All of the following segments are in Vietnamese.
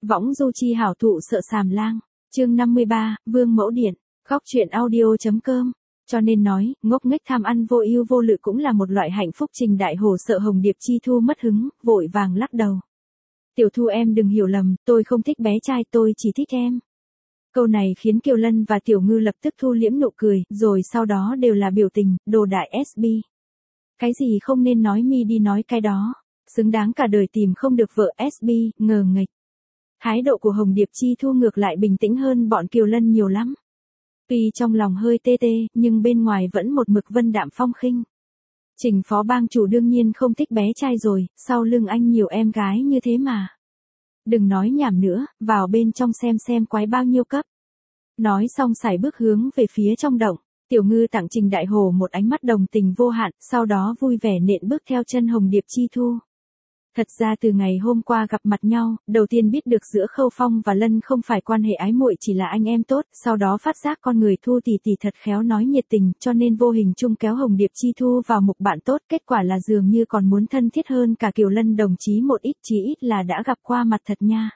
Võng du chi hảo thụ sợ sàm lang. Chương 53, Vương mẫu điện. Góc truyện audio.com. Cho nên nói, ngốc nghếch tham ăn vô ưu vô lự cũng là một loại hạnh phúc. Trình Đại Hổ sợ Hồng Điệp Chi Thu mất hứng, vội vàng lắc đầu. Tiểu Thu em đừng hiểu lầm, tôi không thích bé trai, tôi chỉ thích em. Câu này khiến Kiều Lân và Tiểu Ngư lập tức thu liễm nụ cười, rồi sau đó đều là biểu tình, đồ đại SB. Cái gì không nên nói mi đi nói cái đó. Xứng đáng cả đời tìm không được vợ SB, ngờ nghệch. Thái độ của Hồng Điệp Chi Thu ngược lại bình tĩnh hơn bọn Kiều Lân nhiều lắm. Tuy trong lòng hơi tê tê, nhưng bên ngoài vẫn một mực vân đạm phong khinh. Trình phó bang chủ đương nhiên không thích bé trai rồi, sau lưng anh nhiều em gái như thế mà. Đừng nói nhảm nữa, vào bên trong xem quái bao nhiêu cấp. Nói xong sải bước hướng về phía trong động. Tiểu Ngư tặng Trình Đại Hổ một ánh mắt đồng tình vô hạn, sau đó vui vẻ nện bước theo chân Hồng Điệp Chi Thu. Thật ra từ ngày hôm qua gặp mặt nhau, đầu tiên biết được giữa Khâu Phong và Lân không phải quan hệ ái muội, chỉ là anh em tốt, sau đó phát giác con người Thu tỷ tỷ thật khéo nói nhiệt tình, cho nên vô hình chung kéo Hồng Điệp Chi Thu vào mục bạn tốt, kết quả là dường như còn muốn thân thiết hơn cả Kiều Lân đồng chí một ít, chí ít là đã gặp qua mặt thật nha.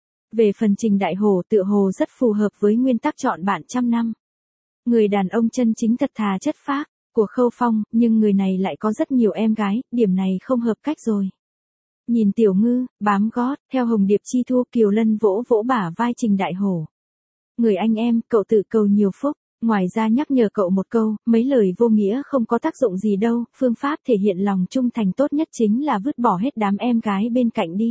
Về phần Trình Đại Hổ tựa hồ rất phù hợp với nguyên tắc chọn bạn trăm năm. Người đàn ông chân chính thật thà chất phác của Khâu Phong, nhưng người này lại có rất nhiều em gái, điểm này không hợp cách rồi. Nhìn Tiểu Ngư, bám gót, theo Hồng Điệp Chi Thu, Kiều Lân vỗ vỗ bả vai Trình Đại Hổ. Người anh em, cậu tự cầu nhiều phúc, ngoài ra nhắc nhở cậu một câu, mấy lời vô nghĩa không có tác dụng gì đâu, phương pháp thể hiện lòng trung thành tốt nhất chính là vứt bỏ hết đám em gái bên cạnh đi.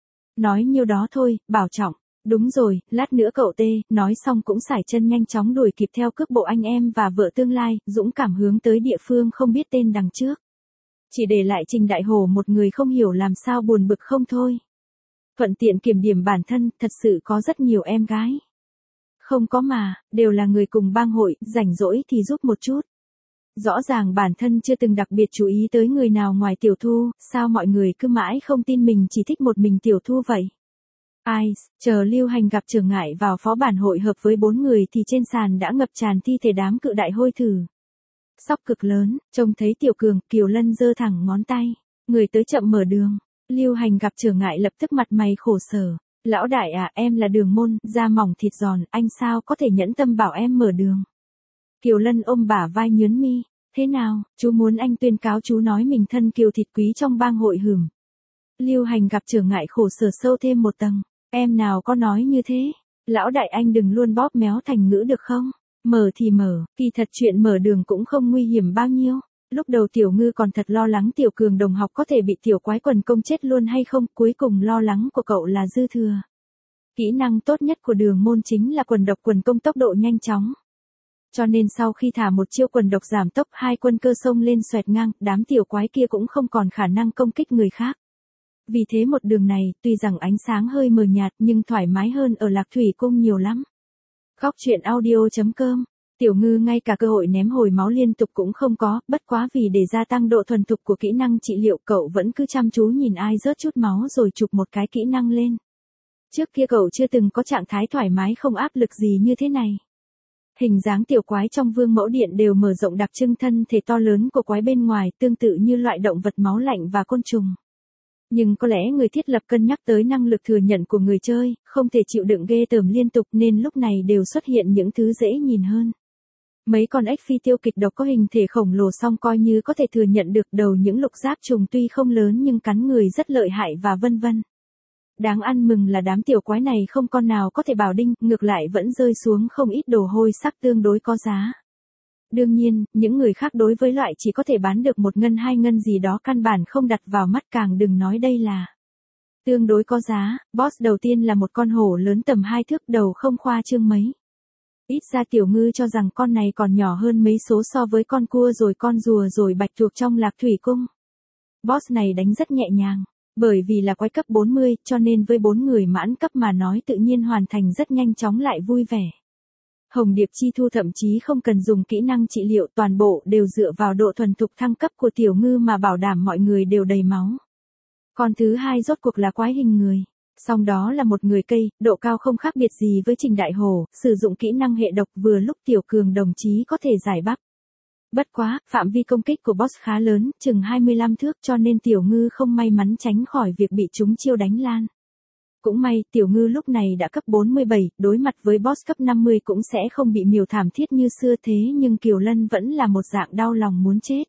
Nói nhiêu đó thôi, bảo trọng. Đúng rồi, lát nữa cậu tê, nói xong cũng sải chân nhanh chóng đuổi kịp theo cước bộ anh em và vợ tương lai, dũng cảm hướng tới địa phương không biết tên đằng trước. Chỉ để lại Trình Đại Hổ một người không hiểu làm sao buồn bực không thôi. Thuận tiện kiểm điểm bản thân, thật sự có rất nhiều em gái. Không có mà, đều là người cùng bang hội, rảnh rỗi thì giúp một chút. Rõ ràng bản thân chưa từng đặc biệt chú ý tới người nào ngoài Tiểu Thu, sao mọi người cứ mãi không tin mình chỉ thích một mình Tiểu Thu vậy. Ai, chờ Lưu Hành gặp trở ngại vào phó bản hội hợp với 4 người thì trên sàn đã ngập tràn thi thể đám cự đại hôi thử. Sóc cực lớn, trông thấy Tiểu Cường, Kiều Lân giơ thẳng ngón tay. Người tới chậm mở đường. Lưu Hành gặp trở ngại lập tức mặt mày khổ sở. Lão đại à, em là Đường Môn, da mỏng thịt giòn, anh sao có thể nhẫn tâm bảo em mở đường. Kiều Lân ôm bả vai nhớn mi. Thế nào, chú muốn anh tuyên cáo chú nói mình thân kiều thịt quý trong bang hội hửm. Lưu Hành gặp trở ngại khổ sở sâu thêm một tầng. Em nào có nói như thế. Lão đại anh đừng luôn bóp méo thành ngữ được không? Mở thì mở, kỳ thật chuyện mở đường cũng không nguy hiểm bao nhiêu. Lúc đầu Tiểu Ngư còn thật lo lắng Tiểu Cường đồng học có thể bị Tiểu Quái quần công chết luôn hay không, cuối cùng lo lắng của cậu là dư thừa. Kỹ năng tốt nhất của Đường Môn chính là quần độc quần công tốc độ nhanh chóng. Cho nên sau khi thả một chiêu quần độc giảm tốc, hai quân cơ xông lên xoẹt ngang, đám Tiểu Quái kia cũng không còn khả năng công kích người khác. Vì thế một đường này, tuy rằng ánh sáng hơi mờ nhạt nhưng thoải mái hơn ở Lạc Thủy Cung nhiều lắm. Góc truyện audio.com. Tiểu Ngư ngay cả cơ hội ném hồi máu liên tục cũng không có, bất quá vì để gia tăng độ thuần thục của kỹ năng trị liệu cậu vẫn cứ chăm chú nhìn ai rớt chút máu rồi chụp một cái kỹ năng lên. Trước kia cậu chưa từng có trạng thái thoải mái không áp lực gì như thế này. Hình dáng Tiểu Quái trong Vương mẫu điện đều mở rộng đặc trưng thân thể to lớn của quái bên ngoài, tương tự như loại động vật máu lạnh và côn trùng. Nhưng có lẽ người thiết lập cân nhắc tới năng lực thừa nhận của người chơi, không thể chịu đựng ghê tởm liên tục nên lúc này đều xuất hiện những thứ dễ nhìn hơn. Mấy con ếch phi tiêu kịch độc có hình thể khổng lồ song coi như có thể thừa nhận được đầu những lục giáp trùng tuy không lớn nhưng cắn người rất lợi hại và vân vân. Đáng ăn mừng là đám Tiểu Quái này không con nào có thể bảo đinh, ngược lại vẫn rơi xuống không ít đồ hôi sắc tương đối có giá. Đương nhiên, những người khác đối với loại chỉ có thể bán được 1 ngân 2 ngân gì đó căn bản không đặt vào mắt, càng đừng nói đây là tương đối có giá. Boss đầu tiên là một con hổ lớn tầm 2 thước, đầu không khoa trương mấy. Ít ra Tiểu Ngư cho rằng con này còn nhỏ hơn mấy số so với con cua rồi con rùa rồi bạch tuộc trong Lạc Thủy Cung. Boss này đánh rất nhẹ nhàng, bởi vì là quái cấp 40 cho nên với 4 người mãn cấp mà nói tự nhiên hoàn thành rất nhanh chóng lại vui vẻ. Hồng Điệp Chi Thu thậm chí không cần dùng kỹ năng trị liệu, toàn bộ đều dựa vào độ thuần thục thăng cấp của Tiểu Ngư mà bảo đảm mọi người đều đầy máu. Con thứ hai rốt cuộc là quái hình người. Song đó là một người cây, độ cao không khác biệt gì với Trình Đại Hổ, sử dụng kỹ năng hệ độc vừa lúc Tiểu Cường đồng chí có thể giải bắp. Bất quá, phạm vi công kích của boss khá lớn, chừng 25 thước cho nên Tiểu Ngư không may mắn tránh khỏi việc bị chúng chiêu đánh lan. Cũng may, Tiểu Ngư lúc này đã cấp 47, đối mặt với boss cấp 50 cũng sẽ không bị miều thảm thiết như xưa thế nhưng Kiều Lân vẫn là một dạng đau lòng muốn chết.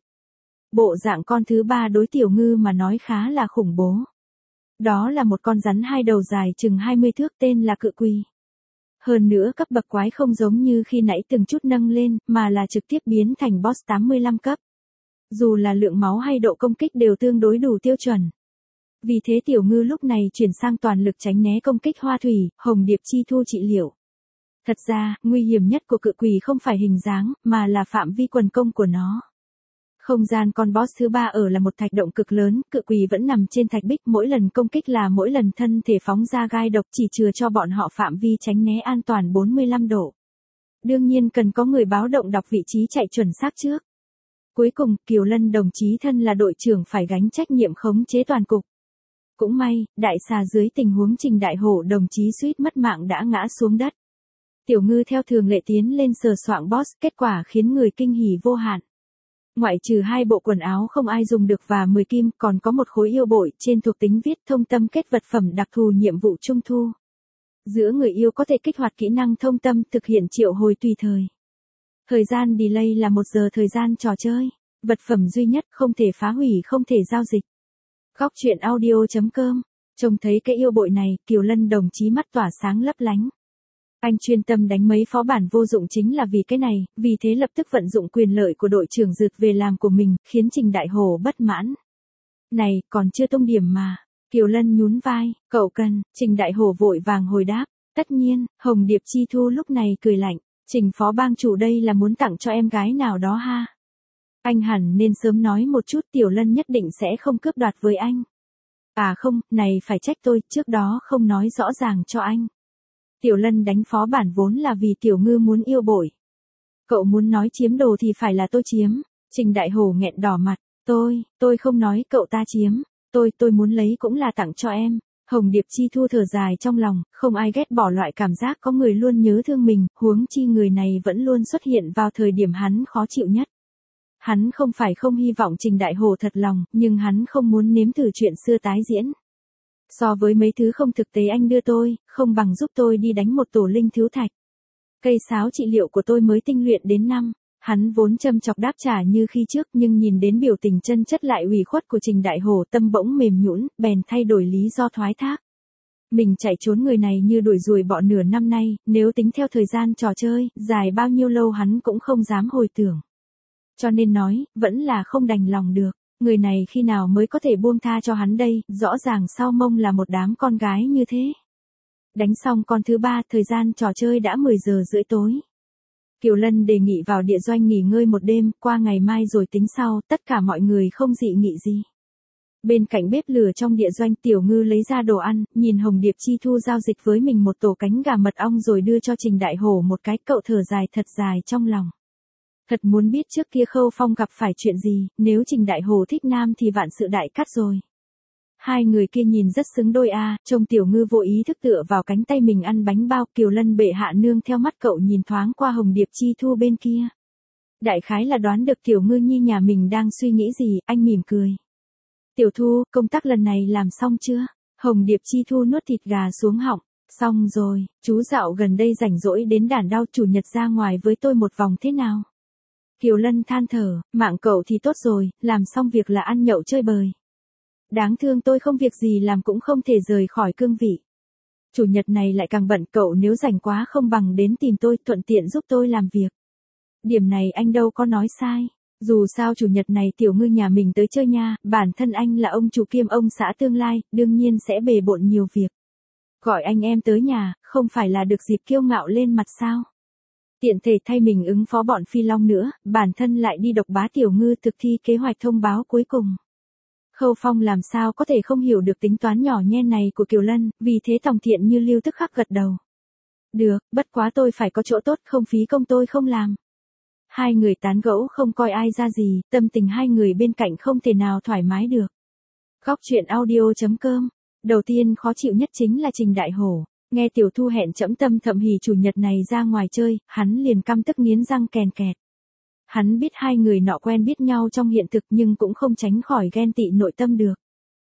Bộ dạng con thứ ba đối Tiểu Ngư mà nói khá là khủng bố. Đó là một con rắn hai đầu dài chừng 20 thước tên là cự quỳ. Hơn nữa cấp bậc quái không giống như khi nãy từng chút nâng lên, mà là trực tiếp biến thành boss 85 cấp. Dù là lượng máu hay độ công kích đều tương đối đủ tiêu chuẩn. Vì thế Tiểu Ngư lúc này chuyển sang toàn lực tránh né công kích Hoa Thủy, Hồng Điệp Chi Thu trị liệu. Thật ra, nguy hiểm nhất của cự quỳ không phải hình dáng, mà là phạm vi quần công của nó. Không gian con boss thứ ba ở là một thạch động cực lớn, cự quỳ vẫn nằm trên thạch bích, mỗi lần công kích là mỗi lần thân thể phóng ra gai độc chỉ chừa cho bọn họ phạm vi tránh né an toàn 45 độ. Đương nhiên cần có người báo động đọc vị trí chạy chuẩn xác trước. Cuối cùng, Kiều Lân đồng chí thân là đội trưởng phải gánh trách nhiệm khống chế toàn cục. Cũng may, đại xà dưới tình huống Trình Đại Hổ đồng chí suýt mất mạng đã ngã xuống đất. Tiểu Ngư theo thường lệ tiến lên sờ soạng boss, kết quả khiến người kinh hỉ vô hạn. Ngoại trừ 2 bộ quần áo không ai dùng được và 10 kim, còn có một khối yêu bội trên thuộc tính viết thông tâm kết vật phẩm đặc thù nhiệm vụ trung thu. Giữa người yêu có thể kích hoạt kỹ năng thông tâm thực hiện triệu hồi tùy thời. Thời gian delay là 1 giờ thời gian trò chơi. Vật phẩm duy nhất không thể phá hủy không thể giao dịch. Góc truyện audio.com. Trông thấy cái yêu bội này, Kiều Lân đồng chí mắt tỏa sáng lấp lánh. Anh chuyên tâm đánh mấy phó bản vô dụng chính là vì cái này, vì thế lập tức vận dụng quyền lợi của đội trưởng rượt về làm của mình, khiến Trình Đại Hổ bất mãn. Này, còn chưa tung điểm mà. Kiều Lân nhún vai, cậu cần, Trình Đại Hổ vội vàng hồi đáp. Tất nhiên, Hồng Điệp Chi Thu lúc này cười lạnh. Trình phó bang chủ đây là muốn tặng cho em gái nào đó ha. Anh hẳn nên sớm nói một chút, Tiểu Lân nhất định sẽ không cướp đoạt với anh. À không, này phải trách tôi, trước đó không nói rõ ràng cho anh. Tiểu Lân đánh phó bản vốn là vì Tiểu Ngư muốn yêu bội. Cậu muốn nói chiếm đồ thì phải là tôi chiếm. Trình Đại Hổ nghẹn đỏ mặt. Tôi không nói cậu ta chiếm. Tôi muốn lấy cũng là tặng cho em. Hồng Điệp Chi Thu thở dài trong lòng, không ai ghét bỏ loại cảm giác có người luôn nhớ thương mình, huống chi người này vẫn luôn xuất hiện vào thời điểm hắn khó chịu nhất. Hắn không phải không hy vọng Trình Đại Hổ thật lòng, nhưng hắn không muốn nếm thử chuyện xưa tái diễn. So với mấy thứ không thực tế anh đưa tôi, không bằng giúp tôi đi đánh một tổ linh thiếu thạch. Cây sáo trị liệu của tôi mới tinh luyện đến 5. Hắn vốn châm chọc đáp trả như khi trước nhưng nhìn đến biểu tình chân chất lại ủy khuất của Trình Đại Hổ tâm bỗng mềm nhũn, bèn thay đổi lý do thoái thác. Mình chạy trốn người này như đuổi ruồi bọ nửa năm nay, nếu tính theo thời gian trò chơi, dài bao nhiêu lâu hắn cũng không dám hồi tưởng. Cho nên nói, vẫn là không đành lòng được, người này khi nào mới có thể buông tha cho hắn đây, rõ ràng sau mông là một đám con gái như thế. Đánh xong con thứ ba, thời gian trò chơi đã 10 giờ rưỡi tối. Kiều Lân đề nghị vào địa doanh nghỉ ngơi một đêm, qua ngày mai rồi tính sau, tất cả mọi người không dị nghị gì. Bên cạnh bếp lửa trong địa doanh Tiểu Ngư lấy ra đồ ăn, nhìn Hồng Điệp Chi Thu giao dịch với mình một tổ cánh gà mật ong rồi đưa cho Trình Đại Hổ một cái, cậu thở dài thật dài trong lòng. Thật muốn biết trước kia Khâu Phong gặp phải chuyện gì, nếu Trình Đại Hổ thích nam thì vạn sự đại cát rồi. Hai người kia nhìn rất xứng đôi a, trông Tiểu Ngư vô ý thức tựa vào cánh tay mình ăn bánh bao, Kiều Lân bệ hạ nương theo mắt cậu nhìn thoáng qua Hồng Điệp Chi Thu bên kia. Đại khái là đoán được Tiểu Ngư nhi nhà mình đang suy nghĩ gì, anh mỉm cười. Tiểu Thu, công tác lần này làm xong chưa? Hồng Điệp Chi Thu nuốt thịt gà xuống họng. Xong rồi, chú dạo gần đây rảnh rỗi đến đàn đau, chủ nhật ra ngoài với tôi một vòng thế nào? Kiều Lân than thở, mạng cậu thì tốt rồi, làm xong việc là ăn nhậu chơi bời. Đáng thương tôi không việc gì làm cũng không thể rời khỏi cương vị. Chủ nhật này lại càng bận, cậu nếu rảnh quá không bằng đến tìm tôi, thuận tiện giúp tôi làm việc. Điểm này anh đâu có nói sai. Dù sao chủ nhật này Tiểu Ngư nhà mình tới chơi nha, bản thân anh là ông chủ kiêm ông xã tương lai, đương nhiên sẽ bề bộn nhiều việc. Gọi anh em tới nhà, không phải là được dịp kiêu ngạo lên mặt sao? Tiện thể thay mình ứng phó bọn Phi Long nữa, bản thân lại đi độc bá Tiểu Ngư thực thi kế hoạch thông báo cuối cùng. Khâu Phong làm sao có thể không hiểu được tính toán nhỏ nhen này của Kiều Lân, vì thế Tòng Thiện Như lưu tức khắc gật đầu. Được, bất quá tôi phải có chỗ tốt, không phí công tôi không làm. Hai người tán gẫu không coi ai ra gì, tâm tình hai người bên cạnh không thể nào thoải mái được. Góc truyện audio.com. Đầu tiên khó chịu nhất chính là Trình Đại Hổ. Nghe Tiểu Thu hẹn trẫm tâm thậm hỉ chủ nhật này ra ngoài chơi, hắn liền căm tức nghiến răng kèn kẹt. Hắn biết hai người nọ quen biết nhau trong hiện thực nhưng cũng không tránh khỏi ghen tị nội tâm được.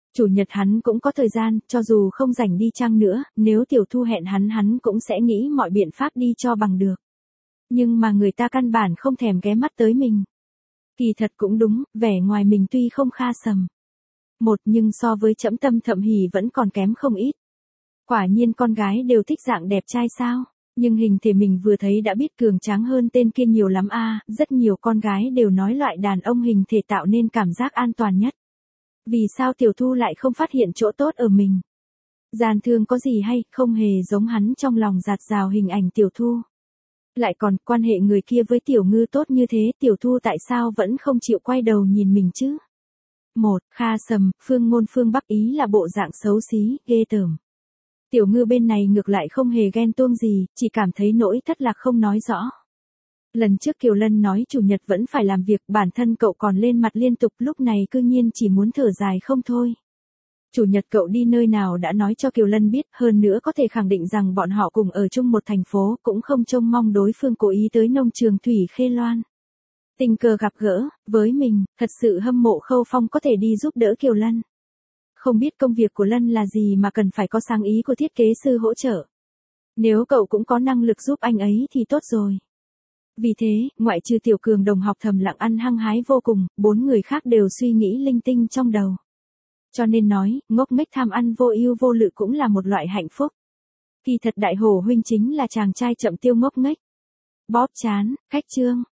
Chủ nhật hắn cũng có thời gian, cho dù không rảnh đi chăng nữa, nếu Tiểu Thu hẹn hắn cũng sẽ nghĩ mọi biện pháp đi cho bằng được. Nhưng mà người ta căn bản không thèm ghé mắt tới mình. Kỳ thật cũng đúng, vẻ ngoài mình tuy không kha sầm. Nhưng so với Trẫm Tâm Thậm Hỉ vẫn còn kém không ít. Quả nhiên con gái đều thích dạng đẹp trai sao? Nhưng hình thể mình vừa thấy đã biết cường tráng hơn tên kia nhiều lắm a, rất nhiều con gái đều nói loại đàn ông hình thể tạo nên cảm giác an toàn nhất. Vì sao Tiểu Thu lại không phát hiện chỗ tốt ở mình? Gian thương có gì hay, không hề giống hắn trong lòng dạt dào hình ảnh Tiểu Thu. Lại còn quan hệ người kia với Tiểu Ngư tốt như thế, Tiểu Thu tại sao vẫn không chịu quay đầu nhìn mình chứ? Kha sầm, phương ngôn phương Bắc ý là bộ dạng xấu xí, ghê tởm. Tiểu Ngư bên này ngược lại không hề ghen tuông gì, chỉ cảm thấy nỗi thất lạc không nói rõ. Lần trước Kiều Lân nói chủ nhật vẫn phải làm việc, bản thân cậu còn lên mặt liên tục, lúc này cư nhiên chỉ muốn thở dài không thôi. Chủ nhật cậu đi nơi nào đã nói cho Kiều Lân biết, hơn nữa có thể khẳng định rằng bọn họ cùng ở chung một thành phố, cũng không trông mong đối phương cố ý tới nông trường Thủy Khê Loan. Tình cờ gặp gỡ, với mình, thật sự hâm mộ Khâu Phong có thể đi giúp đỡ Kiều Lân. Không biết công việc của Lân là gì mà cần phải có sáng ý của thiết kế sư hỗ trợ. Nếu cậu cũng có năng lực giúp anh ấy thì tốt rồi. Vì thế, ngoại trừ Tiểu Cường đồng học thầm lặng ăn hăng hái vô cùng, 4 người khác đều suy nghĩ linh tinh trong đầu. Cho nên nói, ngốc nghếch tham ăn vô ưu vô lự cũng là một loại hạnh phúc. Kỳ thật Đại Hổ huynh chính là chàng trai chậm tiêu ngốc nghếch. Bóp chán, khách chương.